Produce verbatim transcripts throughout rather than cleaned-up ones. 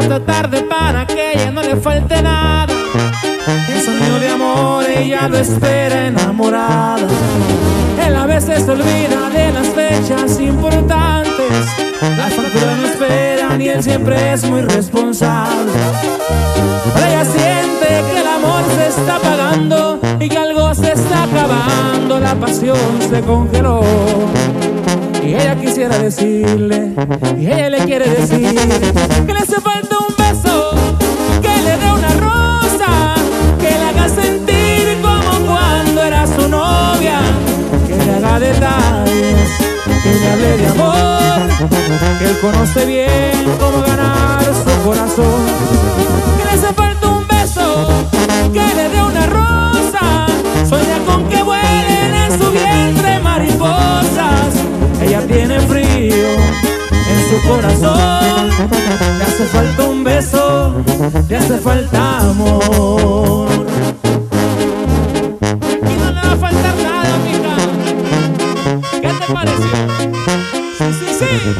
esta tarde para que ella no le falte nada. El sueño de amor ella lo espera enamorada. Él a veces se olvida de las fechas importantes. Las facturas no esperan y él siempre es muy responsable. Pero ella siente que el amor se está apagando y que algo se está acabando. La pasión se congeló. Y ella quisiera decirle, y ella le quiere decir que le hace falta un beso, que le dé una rosa, que le haga sentir como cuando era su novia, que le haga detalles, que le hable de amor, que él conoce bien cómo ganar su corazón. Que le hace falta un beso, que le dé una rosa, sueña con que vuelen en su vientre mariposas. Ella tiene frío en su corazón, le hace falta un beso, le hace falta amor. Aquí no le va a faltar nada, mija. ¿Qué te pareció? Sí, sí, sí.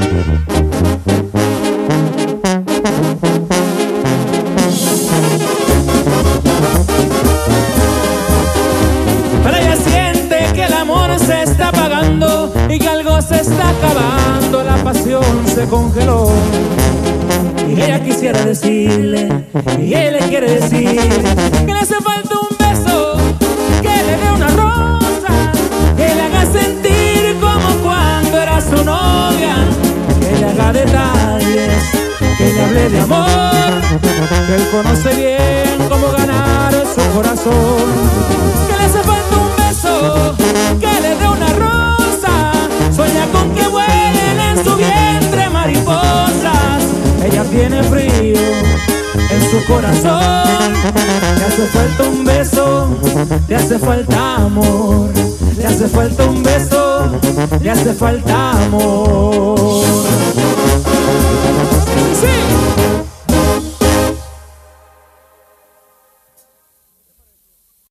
Pero ella siente que el amor se está apagando y que algo se está acabando, la pasión se congeló. Y ella quisiera decirle, y él le quiere decir que le hace falta un beso, que le dé una rosa, que le haga sentir como cuando era su novia, que le haga detalles, que le hable de amor, que él conoce bien cómo ganar su corazón. Que le hace falta un beso, que le dé una rosa, sueña con que vuelen en su vientre mariposas. Ella tiene frío en su corazón, le hace falta un beso, le hace falta amor, le hace falta un beso, le hace falta amor. Sí, sí.